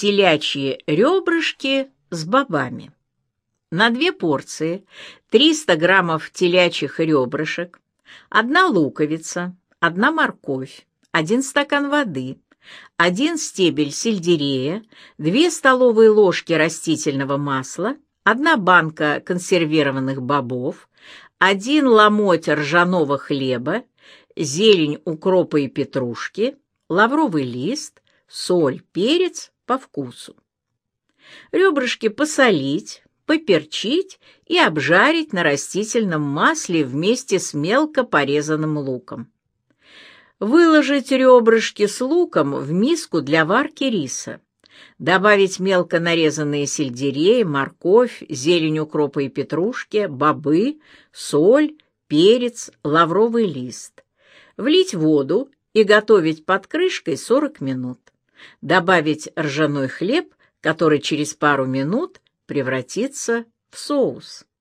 Телячьи ребрышки с бобами. На 2 порции 300 граммов телячьих ребрышек, 1 луковица, 1 морковь, 1 стакан воды, 1 стебель сельдерея, 2 столовые ложки растительного масла, 1 банка консервированных бобов, 1 ломоть ржаного хлеба, зелень укропа и петрушки, лавровый лист, соль, перец по вкусу. Ребрышки посолить, поперчить и обжарить на растительном масле вместе с мелко порезанным луком. Выложить ребрышки с луком в миску для варки риса. Добавить мелко нарезанные сельдерей, морковь, зелень укропа и петрушки, бобы, соль, перец, лавровый лист. Влить воду и готовить под крышкой 40 минут. Добавить ржаной хлеб, который через пару минут превратится в соус.